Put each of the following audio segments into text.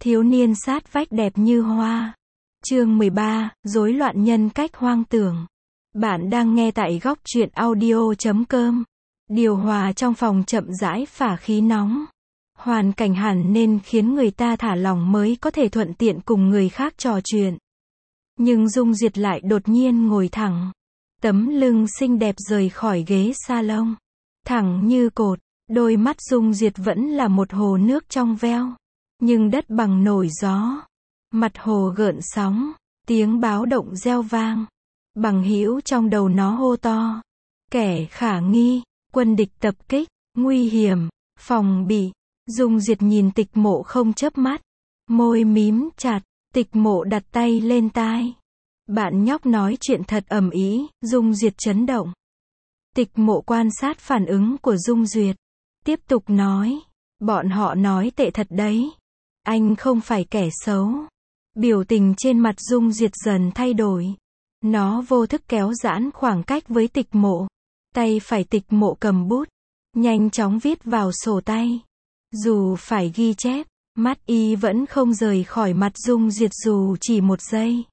Thiếu niên sát vách đẹp như hoa. Chương 13, rối loạn nhân cách hoang tưởng. Bạn đang nghe tại góc truyện audio.com. Điều hòa trong phòng chậm rãi phả khí nóng. Hoàn cảnh hẳn nên khiến người ta thả lỏng mới có thể thuận tiện cùng người khác trò chuyện. Nhưng Dung Duyệt lại đột nhiên ngồi thẳng. Tấm lưng xinh đẹp rời khỏi ghế salon. Thẳng như cột, đôi mắt Dung Duyệt vẫn là một hồ nước trong veo. Nhưng đất bằng nổi gió. Mặt hồ gợn sóng, tiếng báo động reo vang. Bằng hữu trong đầu nó hô to. Kẻ khả nghi, quân địch tập kích, nguy hiểm, phòng bị. Dung Duyệt nhìn Tịch Mộ không chớp mắt. Môi mím chặt, Tịch Mộ đặt tay lên tai. Bạn nhóc nói chuyện thật ầm ĩ, Dung Duyệt chấn động. Tịch Mộ quan sát phản ứng của Dung Duyệt. Tiếp tục nói. Bọn họ nói tệ thật đấy. Anh không phải kẻ xấu. Biểu tình trên mặt Dung Duyệt dần thay đổi. Nó vô thức kéo giãn khoảng cách với Tịch Mộ. Tay phải Tịch Mộ cầm bút. Nhanh chóng viết vào sổ tay. Dù phải ghi chép, mắt y vẫn không rời khỏi mặt Dung Duyệt dù chỉ một giây.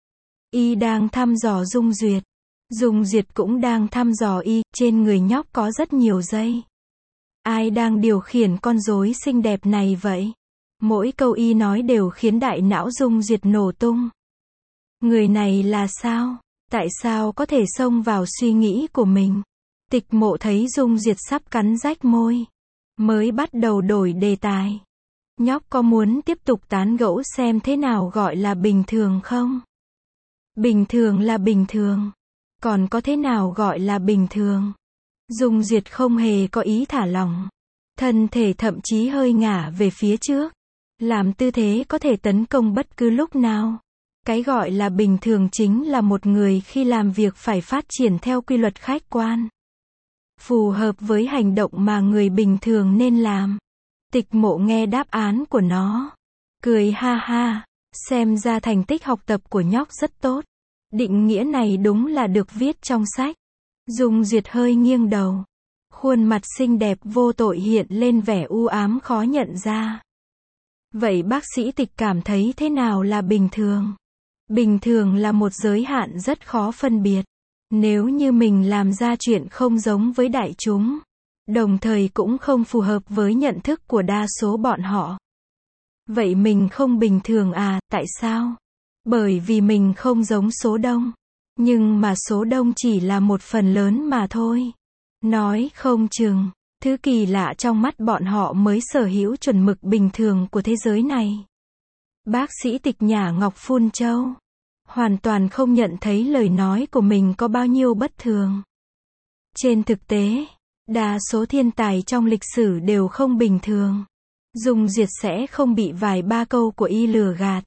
Y đang thăm dò Dung Duyệt. Dung Duyệt cũng đang thăm dò y. Trên người nhóc có rất nhiều dây. Ai đang điều khiển con rối xinh đẹp này vậy? Mỗi câu y nói đều khiến đại não Dung Duyệt nổ tung. Người này là sao? Tại sao có thể xông vào suy nghĩ của mình? Tịch Mộ thấy Dung Duyệt sắp cắn rách môi. Mới bắt đầu đổi đề tài. Nhóc có muốn tiếp tục tán gẫu xem thế nào gọi là bình thường không? Bình thường là bình thường. Còn có thế nào gọi là bình thường? Dung Duyệt không hề có ý thả lỏng. Thân thể thậm chí hơi ngả về phía trước. Làm tư thế có thể tấn công bất cứ lúc nào. Cái gọi là bình thường chính là một người khi làm việc phải phát triển theo quy luật khách quan. Phù hợp với hành động mà người bình thường nên làm. Tịch Mộ nghe đáp án của nó. Cười ha ha. Xem ra thành tích học tập của nhóc rất tốt. Định nghĩa này đúng là được viết trong sách. Dung Duyệt hơi nghiêng đầu. Khuôn mặt xinh đẹp vô tội hiện lên vẻ u ám khó nhận ra. Vậy bác sĩ Tịch cảm thấy thế nào là bình thường? Bình thường là một giới hạn rất khó phân biệt. Nếu như mình làm ra chuyện không giống với đại chúng, đồng thời cũng không phù hợp với nhận thức của đa số bọn họ. Vậy mình không bình thường à, tại sao? Bởi vì mình không giống số đông. Nhưng mà số đông chỉ là một phần lớn mà thôi. Nói không chừng, thứ kỳ lạ trong mắt bọn họ mới sở hữu chuẩn mực bình thường của thế giới này. Bác sĩ Tịch nhả ngọc phun châu. Hoàn toàn không nhận thấy lời nói của mình có bao nhiêu bất thường. Trên thực tế, đa số thiên tài trong lịch sử đều không bình thường. Dung Duyệt sẽ không bị vài ba câu của y lừa gạt.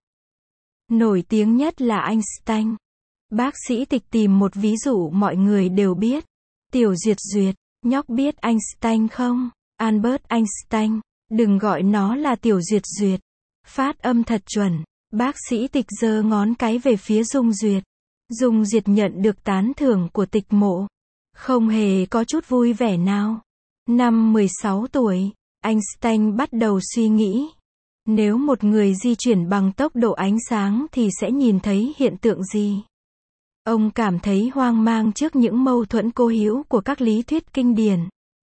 Nổi tiếng nhất là Einstein. Bác sĩ Tịch tìm một ví dụ mọi người đều biết. Tiểu Duyệt Duyệt, nhóc biết Einstein không? Albert Einstein. Đừng gọi nó là Tiểu Duyệt Duyệt. Phát âm thật chuẩn. Bác sĩ Tịch giơ ngón cái về phía Dung Duyệt. Dung Duyệt nhận được tán thưởng của Tịch Mộ. Không hề có chút vui vẻ nào. Năm 16 tuổi, Einstein bắt đầu suy nghĩ. Nếu một người di chuyển bằng tốc độ ánh sáng thì sẽ nhìn thấy hiện tượng gì? Ông cảm thấy hoang mang trước những mâu thuẫn cố hữu của các lý thuyết kinh điển.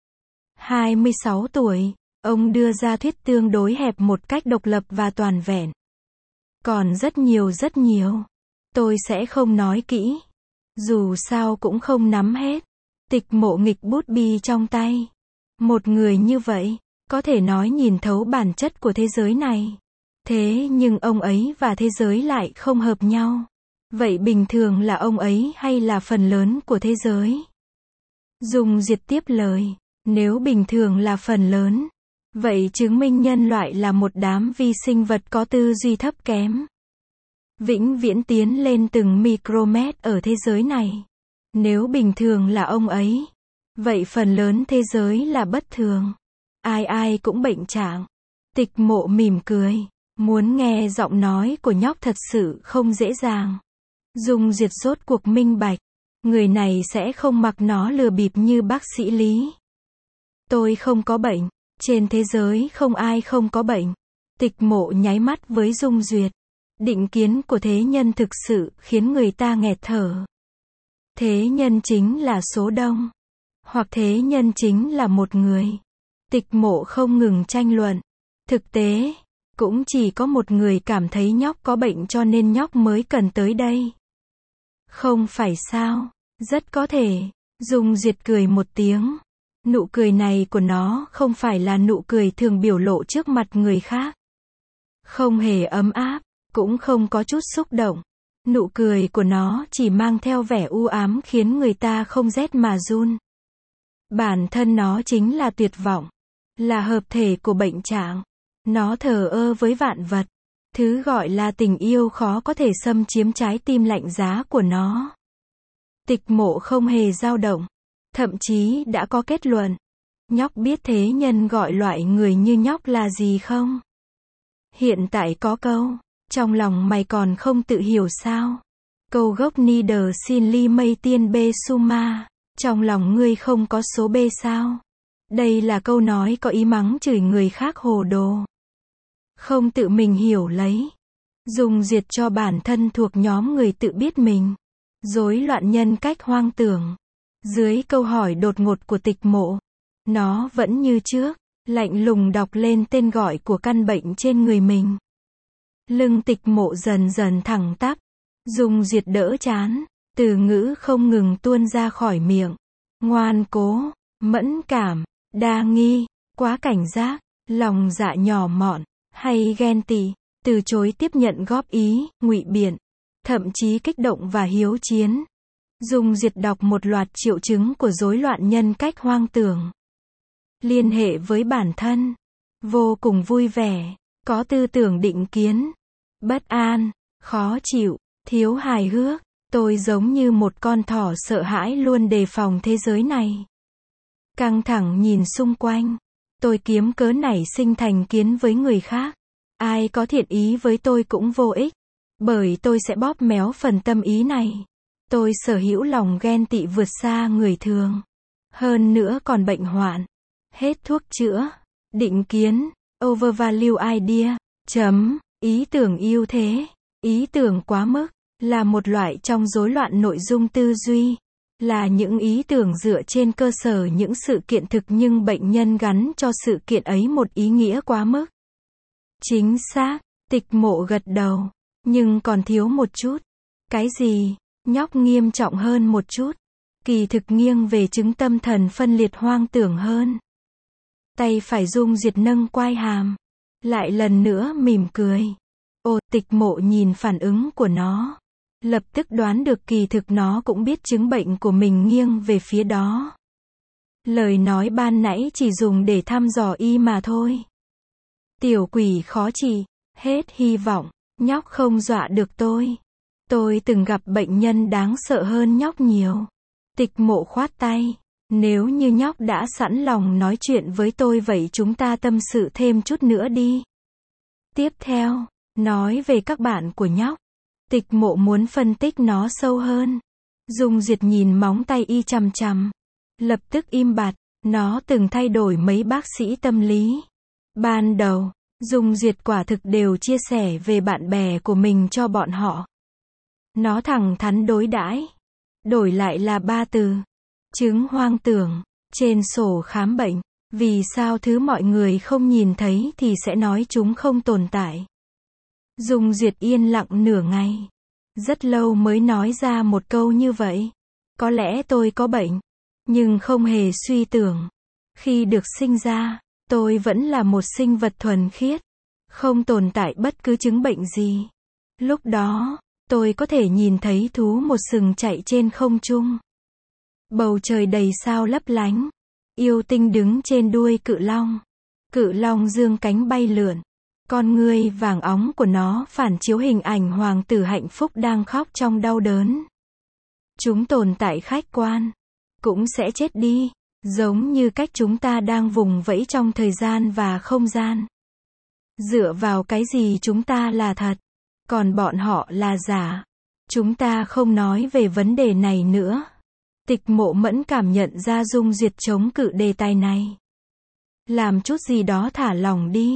26 tuổi, ông đưa ra thuyết tương đối hẹp một cách độc lập và toàn vẹn. Còn rất nhiều. Tôi sẽ không nói kỹ. Dù sao cũng không nắm hết. Tịch Mộ nghịch bút bi trong tay. Một người như vậy, có thể nói nhìn thấu bản chất của thế giới này. Thế nhưng ông ấy và thế giới lại không hợp nhau. Vậy bình thường là ông ấy hay là phần lớn của thế giới? Dung Duyệt tiếp lời. Nếu bình thường là phần lớn, vậy chứng minh nhân loại là một đám vi sinh vật có tư duy thấp kém. Vĩnh viễn tiến lên từng micromet ở thế giới này. Nếu bình thường là ông ấy, vậy phần lớn thế giới là bất thường. Ai cũng bệnh trạng. Tịch Mộ mỉm cười. Muốn nghe giọng nói của nhóc thật sự không dễ dàng. Dung Duyệt rốt cuộc minh bạch. Người này sẽ không mặc nó lừa bịp như bác sĩ Lý. Tôi không có bệnh. Trên thế giới không ai không có bệnh. Tịch Mộ nháy mắt với Dung Duyệt. Định kiến của thế nhân thực sự khiến người ta nghẹt thở. Thế nhân chính là số đông. Hoặc thế nhân chính là một người. Tịch Mộ không ngừng tranh luận. Thực tế, cũng chỉ có một người cảm thấy nhóc có bệnh cho nên nhóc mới cần tới đây. Không phải sao? Rất có thể. Dung Duyệt cười một tiếng. Nụ cười này của nó không phải là nụ cười thường biểu lộ trước mặt người khác. Không hề ấm áp, cũng không có chút xúc động. Nụ cười của nó chỉ mang theo vẻ u ám khiến người ta không rét mà run. Bản thân nó chính là tuyệt vọng, là hợp thể của bệnh trạng. Nó thờ ơ với vạn vật. Thứ gọi là tình yêu khó có thể xâm chiếm trái tim lạnh giá của nó. Tịch Mộ không hề dao động, thậm chí đã có kết luận. Nhóc biết thế nhân gọi loại người như nhóc là gì không? Hiện tại có câu, trong lòng mày còn không tự hiểu sao? Câu gốc Nieder xin ly mây tiên bê suma, trong lòng ngươi không có số B sao? Đây là câu nói có ý mắng chửi người khác hồ đồ. Không tự mình hiểu lấy. Dung Duyệt cho bản thân thuộc nhóm người tự biết mình. Rối loạn nhân cách hoang tưởng. Dưới câu hỏi đột ngột của Tịch Mộ, nó vẫn như trước, lạnh lùng đọc lên tên gọi của căn bệnh trên người mình. Lưng Tịch Mộ dần dần thẳng tắp. Dung Duyệt đỡ chán, từ ngữ không ngừng tuôn ra khỏi miệng. Ngoan cố, mẫn cảm, đa nghi, quá cảnh giác, lòng dạ nhỏ mọn, hay ghen tị, từ chối tiếp nhận góp ý, ngụy biện, thậm chí kích động và hiếu chiến. Dung Duyệt đọc một loạt triệu chứng của rối loạn nhân cách hoang tưởng. Liên hệ với bản thân, vô cùng vui vẻ, có tư tưởng định kiến, bất an, khó chịu, thiếu hài hước. Tôi giống như một con thỏ sợ hãi luôn đề phòng thế giới này. Căng thẳng nhìn xung quanh. Tôi kiếm cớ nảy sinh thành kiến với người khác. Ai có thiện ý với tôi cũng vô ích. Bởi tôi sẽ bóp méo phần tâm ý này. Tôi sở hữu lòng ghen tị vượt xa người thường. Hơn nữa còn bệnh hoạn. Hết thuốc chữa. Định kiến. Overvalue idea. Ý tưởng ưu thế. Ý tưởng quá mức. Là một loại trong rối loạn nội dung tư duy. Là những ý tưởng dựa trên cơ sở những sự kiện thực nhưng bệnh nhân gắn cho sự kiện ấy một ý nghĩa quá mức. Chính xác, Tịch Mộ gật đầu. Nhưng còn thiếu một chút. Cái gì? Nhóc nghiêm trọng hơn một chút. Kỳ thực nghiêng về chứng tâm thần phân liệt hoang tưởng hơn. Tay phải Dung Duyệt nâng quai hàm. Lại lần nữa mỉm cười. Ồ, Tịch Mộ nhìn phản ứng của nó. Lập tức đoán được kỳ thực nó cũng biết chứng bệnh của mình nghiêng về phía đó. Lời nói ban nãy chỉ dùng để thăm dò y mà thôi. Tiểu quỷ khó trị, hết hy vọng, nhóc không dọa được tôi. Tôi từng gặp bệnh nhân đáng sợ hơn nhóc nhiều. Tịch Mộ khoát tay. Nếu như nhóc đã sẵn lòng nói chuyện với tôi vậy chúng ta tâm sự thêm chút nữa đi. Tiếp theo, nói về các bạn của nhóc. Tịch Mộ muốn phân tích nó sâu hơn. Dung Duyệt nhìn móng tay y chằm chằm. Lập tức im bặt. Nó từng thay đổi mấy bác sĩ tâm lý. Ban đầu, Dung Duyệt quả thực đều chia sẻ về bạn bè của mình cho bọn họ. Nó thẳng thắn đối đãi. Đổi lại là 3 từ. Chứng hoang tưởng. Trên sổ khám bệnh. Vì sao thứ mọi người không nhìn thấy thì sẽ nói chúng không tồn tại. Dung Duyệt yên lặng nửa ngày. Rất lâu mới nói ra một câu như vậy. Có lẽ tôi có bệnh. Nhưng không hề suy tưởng. Khi được sinh ra, tôi vẫn là một sinh vật thuần khiết. Không tồn tại bất cứ chứng bệnh gì. Lúc đó, tôi có thể nhìn thấy thú một sừng chạy trên không trung. Bầu trời đầy sao lấp lánh. Yêu tinh đứng trên đuôi cự long. Cự long dương cánh bay lượn. Con ngươi vàng óng của nó phản chiếu hình ảnh hoàng tử hạnh phúc đang khóc trong đau đớn. Chúng tồn tại khách quan. Cũng sẽ chết đi. Giống như cách chúng ta đang vùng vẫy trong thời gian và không gian. Dựa vào cái gì chúng ta là thật. Còn bọn họ là giả. Chúng ta không nói về vấn đề này nữa. Tịch Mộ mẫn cảm nhận ra Dung Duyệt chống cự đề tài này. Làm chút gì đó thả lỏng đi.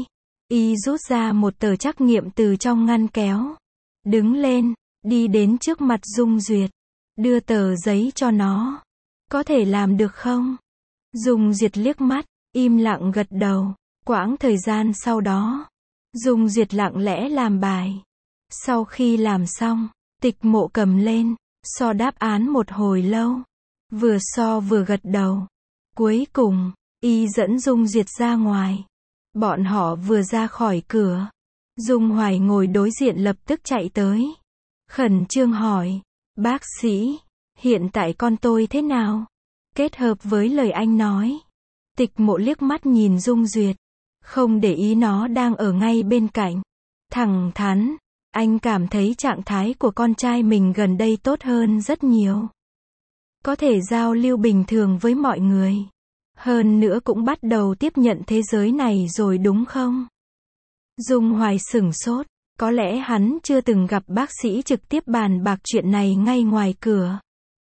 Y rút ra một tờ trắc nghiệm từ trong ngăn kéo. Đứng lên, đi đến trước mặt Dung Duyệt. Đưa tờ giấy cho nó. Có thể làm được không? Dung Duyệt liếc mắt, im lặng gật đầu. Quãng thời gian sau đó, Dung Duyệt lặng lẽ làm bài. Sau khi làm xong, Tịch Mộ cầm lên, so đáp án một hồi lâu. Vừa so vừa gật đầu. Cuối cùng, Y dẫn Dung Duyệt ra ngoài. Bọn họ vừa ra khỏi cửa. Dung Hoài ngồi đối diện lập tức chạy tới. Khẩn trương hỏi, bác sĩ, hiện tại con tôi thế nào? Kết hợp với lời anh nói. Tịch Mộ liếc mắt nhìn Dung Duyệt. Không để ý nó đang ở ngay bên cạnh. Thẳng thắn, anh cảm thấy trạng thái của con trai mình gần đây tốt hơn rất nhiều. Có thể giao lưu bình thường với mọi người. Hơn nữa cũng bắt đầu tiếp nhận thế giới này rồi đúng không? Dung Hoài sửng sốt. Có lẽ hắn chưa từng gặp bác sĩ trực tiếp bàn bạc chuyện này ngay ngoài cửa.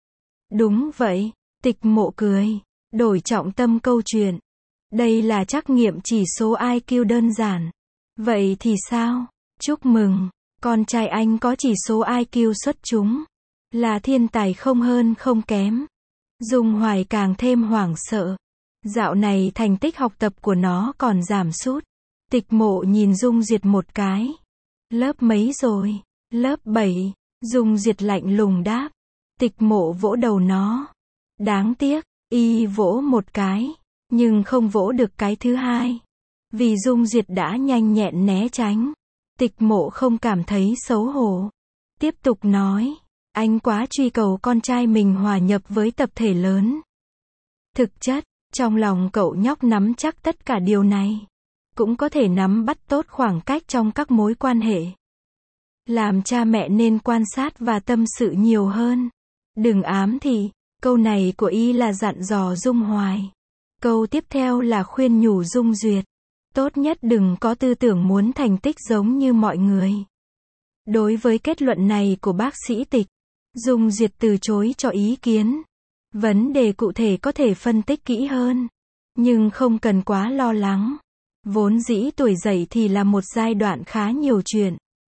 Đúng vậy, Tịch Mộ cười. Đổi trọng tâm câu chuyện. Đây là trắc nghiệm chỉ số IQ đơn giản. Vậy thì sao? Chúc mừng, con trai anh có chỉ số IQ xuất chúng. Là thiên tài không hơn không kém. Dung Hoài càng thêm hoảng sợ. Dạo này thành tích học tập của nó còn giảm sút. Tịch Mộ nhìn Dung Duyệt một cái. Lớp mấy rồi? Lớp 7. Dung Duyệt lạnh lùng đáp. Tịch Mộ vỗ đầu nó. Đáng tiếc, Y vỗ một cái, nhưng không vỗ được cái thứ hai. Vì Dung Duyệt đã nhanh nhẹn né tránh. Tịch Mộ không cảm thấy xấu hổ. Tiếp tục nói, anh quá truy cầu con trai mình hòa nhập với tập thể lớn. Thực chất, trong lòng cậu nhóc nắm chắc tất cả điều này. Cũng có thể nắm bắt tốt khoảng cách trong các mối quan hệ. Làm cha mẹ nên quan sát và tâm sự nhiều hơn. Đừng ám thị. Câu này của Y là dặn dò Dung Hoài. Câu tiếp theo là khuyên nhủ Dung Duyệt. Tốt nhất đừng có tư tưởng muốn thành tích giống như mọi người. Đối với kết luận này của bác sĩ Tịch, Dung Duyệt từ chối cho ý kiến. Vấn đề cụ thể có thể phân tích kỹ hơn. Nhưng không cần quá lo lắng. Vốn dĩ tuổi dậy thì là một giai đoạn khá nhiều chuyện.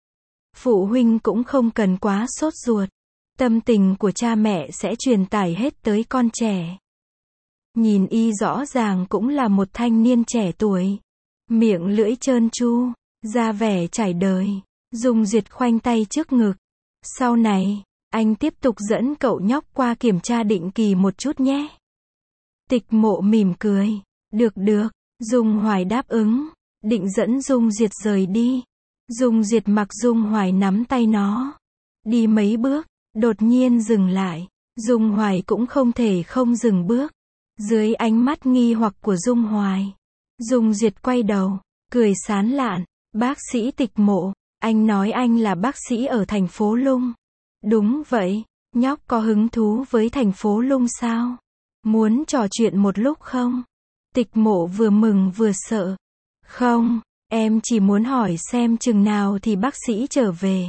Phụ huynh cũng không cần quá sốt ruột. Tâm tình của cha mẹ sẽ truyền tải hết tới con trẻ. Nhìn Y rõ ràng cũng là một thanh niên trẻ tuổi. Miệng lưỡi trơn tru, da vẻ trải đời. Dung Duyệt khoanh tay trước ngực. Sau này, anh tiếp tục dẫn cậu nhóc qua kiểm tra định kỳ một chút nhé. Tịch Mộ mỉm cười. Được. Dung Hoài đáp ứng. Định dẫn Dung Duyệt rời đi. Dung Duyệt mặc Dung Hoài nắm tay nó. Đi mấy bước, đột nhiên dừng lại. Dung Hoài cũng không thể không dừng bước. Dưới ánh mắt nghi hoặc của Dung Hoài, Dung Duyệt quay đầu, cười sán lạn. Bác sĩ Tịch Mộ, anh nói anh là bác sĩ ở thành phố Lung. Đúng vậy, nhóc có hứng thú với thành phố Lung sao? Muốn trò chuyện một lúc không? Tịch Mộ vừa mừng vừa sợ. Không, em chỉ muốn hỏi xem chừng nào thì bác sĩ trở về.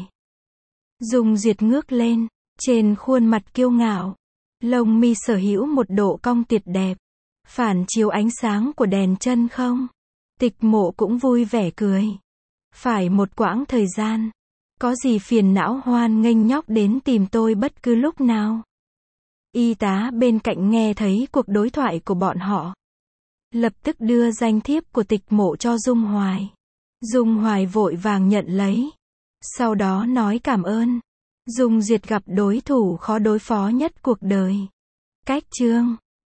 Dung Duyệt ngước lên, trên khuôn mặt kiêu ngạo. Lông mi sở hữu một độ cong tuyệt đẹp. Phản chiếu ánh sáng của đèn chân không? Tịch Mộ cũng vui vẻ cười. Phải một quãng thời gian. Có gì phiền não hoan nghênh nhóc đến tìm tôi bất cứ lúc nào. Y tá bên cạnh nghe thấy cuộc đối thoại của bọn họ. Lập tức đưa danh thiếp của Tịch Mộ cho Dung Hoài. Dung Hoài vội vàng nhận lấy. Sau đó nói cảm ơn. Dung Duyệt gặp đối thủ khó đối phó nhất cuộc đời. Cách chương